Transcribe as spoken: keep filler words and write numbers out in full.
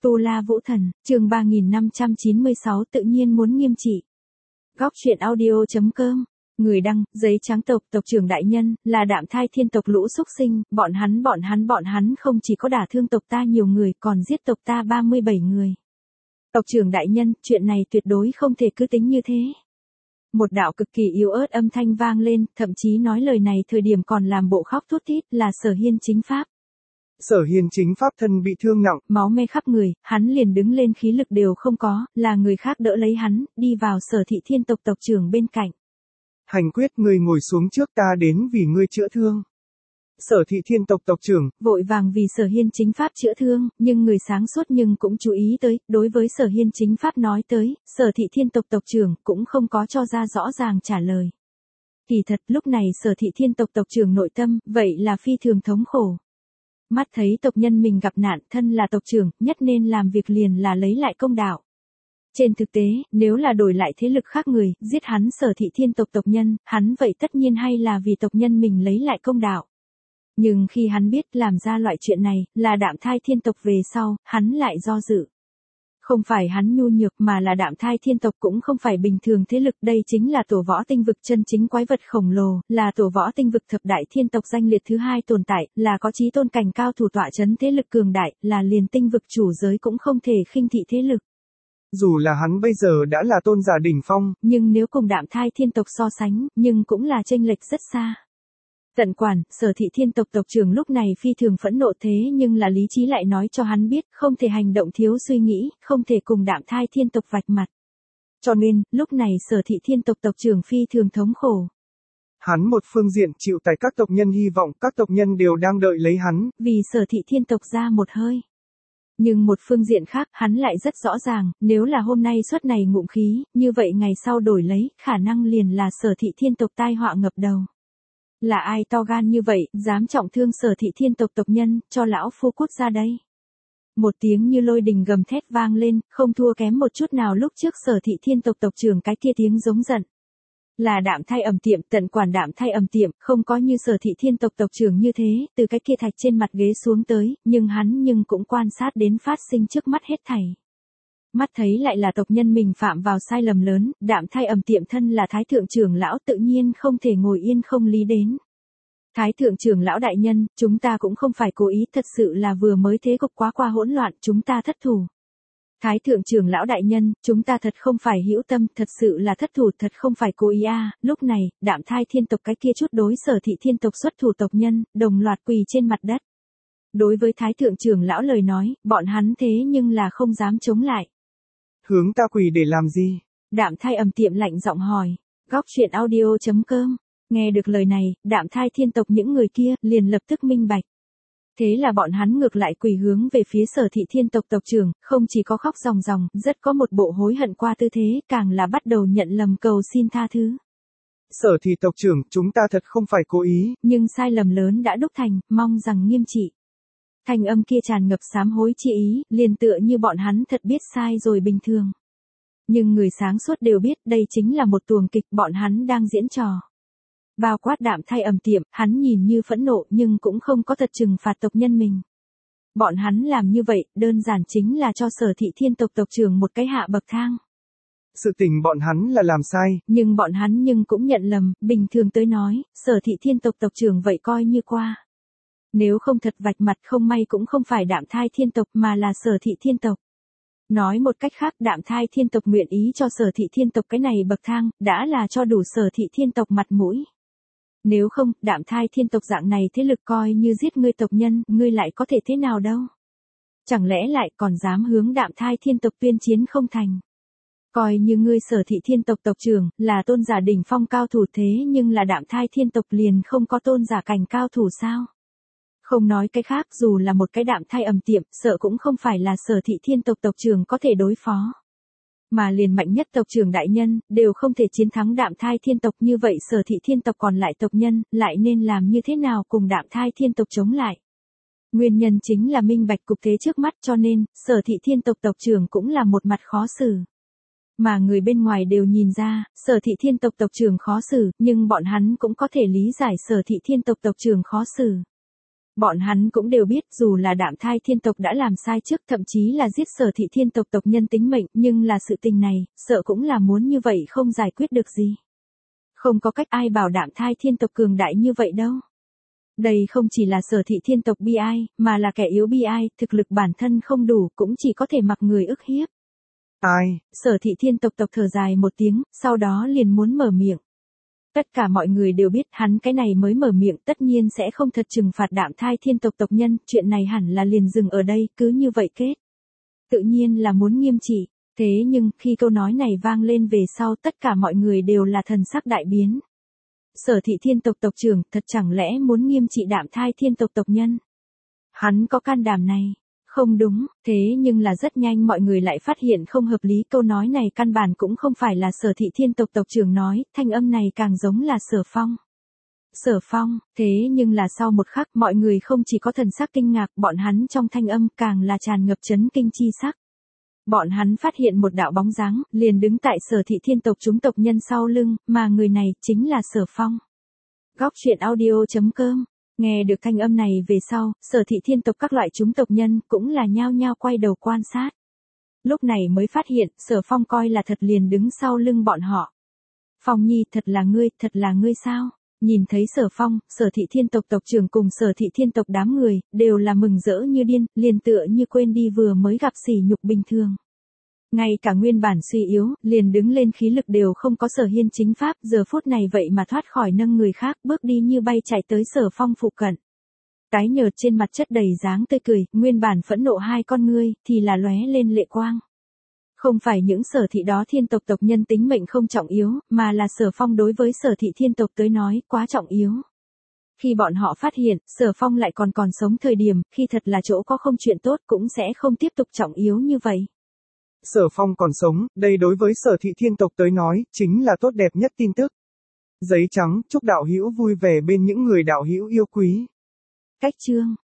Tu La Vũ Thần, chương ba nghìn năm trăm chín mươi sáu tự nhiên muốn nghiêm trị. Góc truyện audio chấm com. Người đăng, giấy trắng tộc, tộc trưởng đại nhân, là Đạm Thai Thiên tộc lũ xúc sinh, bọn hắn bọn hắn bọn hắn không chỉ có đả thương tộc ta nhiều người, còn giết tộc ta ba mươi bảy người. Tộc trưởng đại nhân, chuyện này tuyệt đối không thể cứ tính như thế. Một đạo cực kỳ yếu ớt âm thanh vang lên, thậm chí nói lời này thời điểm còn làm bộ khóc thút thít, là Sở Hiên chính pháp. Sở Hiên chính pháp thân bị thương nặng, máu me khắp người, hắn liền đứng lên khí lực đều không có, là người khác đỡ lấy hắn, đi vào Sở Thị Thiên tộc tộc trưởng bên cạnh. Hành quyết, người ngồi xuống trước, ta đến vì ngươi chữa thương. Sở Thị Thiên tộc tộc trưởng vội vàng vì Sở Hiên chính pháp chữa thương, nhưng người sáng suốt nhưng cũng chú ý tới, đối với Sở Hiên chính pháp nói tới, Sở Thị Thiên tộc tộc trưởng cũng không có cho ra rõ ràng trả lời. Kỳ thật lúc này Sở Thị Thiên tộc tộc trưởng nội tâm, vậy là phi thường thống khổ. Mắt thấy tộc nhân mình gặp nạn, thân là tộc trưởng, nhất nên làm việc liền là lấy lại công đạo. Trên thực tế, nếu là đổi lại thế lực khác người, giết hắn Sở Thị Thiên tộc tộc nhân, hắn vậy tất nhiên hay là vì tộc nhân mình lấy lại công đạo. Nhưng khi hắn biết làm ra loại chuyện này, là Đạm Thai Thiên tộc về sau, hắn lại do dự. Không phải hắn nhu nhược mà là Đạm Thai Thiên tộc cũng không phải bình thường thế lực, đây chính là tổ võ tinh vực chân chính quái vật khổng lồ, là tổ võ tinh vực thập đại thiên tộc danh liệt thứ hai tồn tại, là có chí tôn cảnh cao thủ tọa chấn thế lực cường đại, là liền tinh vực chủ giới cũng không thể khinh thị thế lực. Dù là hắn bây giờ đã là tôn giả đỉnh phong, nhưng nếu cùng Đạm Thai Thiên tộc so sánh, nhưng cũng là chênh lệch rất xa. Tận quản, Sở Thị Thiên tộc tộc trưởng lúc này phi thường phẫn nộ thế nhưng là lý trí lại nói cho hắn biết, không thể hành động thiếu suy nghĩ, không thể cùng Đạm Thai Thiên tộc vạch mặt. Cho nên, lúc này Sở Thị Thiên tộc tộc trưởng phi thường thống khổ. Hắn một phương diện chịu tại các tộc nhân hy vọng, các tộc nhân đều đang đợi lấy hắn, vì Sở Thị Thiên tộc ra một hơi. Nhưng một phương diện khác, hắn lại rất rõ ràng, nếu là hôm nay suất này ngụm khí, như vậy ngày sau đổi lấy, khả năng liền là Sở Thị Thiên tộc tai họa ngập đầu. Là ai to gan như vậy, dám trọng thương Sở Thị Thiên tộc tộc nhân, cho lão phu cút ra đây. Một tiếng như lôi đình gầm thét vang lên, không thua kém một chút nào lúc trước Sở Thị Thiên tộc tộc trưởng cái kia tiếng giống giận. Là Đạm Thai ẩm tiệm, tận quản Đạm Thai ẩm tiệm, không có như Sở Thị Thiên tộc tộc trưởng như thế, từ cái kia thạch trên mặt ghế xuống tới, nhưng hắn nhưng cũng quan sát đến phát sinh trước mắt hết thảy. Mắt thấy lại là tộc nhân mình phạm vào sai lầm lớn, Đạm Thai ẩm tiệm thân là Thái Thượng trưởng lão tự nhiên không thể ngồi yên không lý đến. Thái Thượng trưởng lão đại nhân, chúng ta cũng không phải cố ý, thật sự là vừa mới thế cục quá qua hỗn loạn, chúng ta thất thủ. Thái Thượng trưởng lão đại nhân, chúng ta thật không phải hữu tâm, thật sự là thất thủ, thật không phải cố ý a. À. Lúc này, Đạm Thai Thiên tộc cái kia chút đối Sở Thị Thiên tộc xuất thủ tộc nhân, đồng loạt quỳ trên mặt đất. Đối với Thái Thượng trưởng lão lời nói, bọn hắn thế nhưng là không dám chống lại. Hướng ta quỳ để làm gì? Đạm Thai ầm tiệm lạnh giọng hỏi. Góc truyện audio chấm com. Nghe được lời này, Đạm Thai Thiên tộc những người kia, liền lập tức minh bạch. Thế là bọn hắn ngược lại quỳ hướng về phía Sở Thị Thiên tộc tộc trưởng, không chỉ có khóc ròng ròng, rất có một bộ hối hận qua tư thế, càng là bắt đầu nhận lầm cầu xin tha thứ. Sở Thị tộc trưởng, chúng ta thật không phải cố ý. Nhưng sai lầm lớn đã đúc thành, mong rằng nghiêm trị. Thanh âm kia tràn ngập sám hối chi ý, liền tựa như bọn hắn thật biết sai rồi bình thường. Nhưng người sáng suốt đều biết đây chính là một tuồng kịch bọn hắn đang diễn trò. Bao quát Đạm Thai ầm tiệm, hắn nhìn như phẫn nộ nhưng cũng không có thật trừng phạt tộc nhân mình. Bọn hắn làm như vậy, đơn giản chính là cho Sở Thị Thiên tộc tộc trưởng một cái hạ bậc thang. Sự tình bọn hắn là làm sai. Nhưng bọn hắn nhưng cũng nhận lầm, bình thường tới nói, Sở Thị Thiên tộc tộc trưởng vậy coi như qua. Nếu không thật vạch mặt không may cũng không phải Đạm Thai Thiên tộc mà là Sở Thị Thiên tộc. Nói một cách khác, Đạm Thai Thiên tộc nguyện ý cho Sở Thị Thiên tộc cái này bậc thang, đã là cho đủ Sở Thị Thiên tộc mặt mũi. Nếu không, Đạm Thai Thiên tộc dạng này thế lực coi như giết ngươi tộc nhân, ngươi lại có thể thế nào đâu. Chẳng lẽ lại còn dám hướng Đạm Thai Thiên tộc tuyên chiến không thành. Coi như ngươi Sở Thị Thiên tộc tộc trưởng, là tôn giả đỉnh phong cao thủ thế nhưng là Đạm Thai Thiên tộc liền không có tôn giả cảnh cao thủ sao. Không nói cái khác, dù là một cái Đạm Thai ầm tiệm, sợ cũng không phải là Sở Thị Thiên tộc tộc trưởng có thể đối phó. Mà liền mạnh nhất tộc trưởng đại nhân, đều không thể chiến thắng Đạm Thai Thiên tộc, như vậy Sở Thị Thiên tộc còn lại tộc nhân, lại nên làm như thế nào cùng Đạm Thai Thiên tộc chống lại. Nguyên nhân chính là minh bạch cục thế trước mắt, cho nên, Sở Thị Thiên tộc tộc trưởng cũng là một mặt khó xử. Mà người bên ngoài đều nhìn ra, Sở Thị Thiên tộc tộc trưởng khó xử, nhưng bọn hắn cũng có thể lý giải Sở Thị Thiên tộc tộc trưởng khó xử. Bọn hắn cũng đều biết dù là Đạm Thai thiên tộc đã làm sai trước thậm chí là giết Sở Thị thiên tộc tộc nhân tính mệnh, nhưng là sự tình này, sợ cũng là muốn như vậy không giải quyết được gì. Không có cách ai bảo Đạm Thai thiên tộc cường đại như vậy đâu. Đây không chỉ là Sở Thị thiên tộc bi ai, mà là kẻ yếu bi ai, thực lực bản thân không đủ, cũng chỉ có thể mặc người ức hiếp. Ai? Sở Thị thiên tộc tộc thở dài một tiếng, sau đó liền muốn mở miệng. Tất cả mọi người đều biết hắn cái này mới mở miệng tất nhiên sẽ không thật trừng phạt Đạm Thai thiên tộc tộc nhân, chuyện này hẳn là liền dừng ở đây, cứ như vậy kết. Tự nhiên là muốn nghiêm trị, thế nhưng khi câu nói này vang lên về sau tất cả mọi người đều là thần sắc đại biến. Sở Thị thiên tộc tộc trưởng thật chẳng lẽ muốn nghiêm trị Đạm Thai thiên tộc tộc nhân? Hắn có can đảm này? Không đúng, thế nhưng là rất nhanh mọi người lại phát hiện không hợp lý, câu nói này căn bản cũng không phải là Sở Thị thiên tộc tộc trưởng nói, thanh âm này càng giống là Sở Phong. Sở Phong, thế nhưng là sau một khắc mọi người không chỉ có thần sắc kinh ngạc, bọn hắn trong thanh âm càng là tràn ngập chấn kinh chi sắc. Bọn hắn phát hiện một đạo bóng dáng, liền đứng tại Sở Thị thiên tộc chúng tộc nhân sau lưng, mà người này chính là Sở Phong. Góc truyện audio chấm com. Nghe được thanh âm này về sau, Sở Thị thiên tộc các loại chúng tộc nhân cũng là nhao nhao quay đầu quan sát. Lúc này mới phát hiện, Sở Phong coi là thật liền đứng sau lưng bọn họ. Phong Nhi, thật là ngươi, thật là ngươi sao? Nhìn thấy Sở Phong, Sở Thị thiên tộc tộc trưởng cùng Sở Thị thiên tộc đám người, đều là mừng rỡ như điên, liền tựa như quên đi vừa mới gặp sỉ nhục bình thường. Ngay cả nguyên bản suy yếu, liền đứng lên khí lực đều không có Sở Hiên chính pháp, giờ phút này vậy mà thoát khỏi nâng người khác, bước đi như bay chạy tới Sở Phong phụ cận. Cái nhợt trên mặt chất đầy dáng tươi cười, nguyên bản phẫn nộ hai con ngươi, thì là lóe lên lệ quang. Không phải những Sở Thị đó thiên tộc tộc nhân tính mệnh không trọng yếu, mà là Sở Phong đối với Sở Thị thiên tộc tới nói, quá trọng yếu. Khi bọn họ phát hiện, Sở Phong lại còn còn sống thời điểm, khi thật là chỗ có không chuyện tốt cũng sẽ không tiếp tục trọng yếu như vậy. Sở Phong còn sống, đây đối với Sở Thị thiên tộc tới nói, chính là tốt đẹp nhất tin tức. Giấy trắng, chúc đạo hữu vui vẻ bên những người đạo hữu yêu quý. Cách chương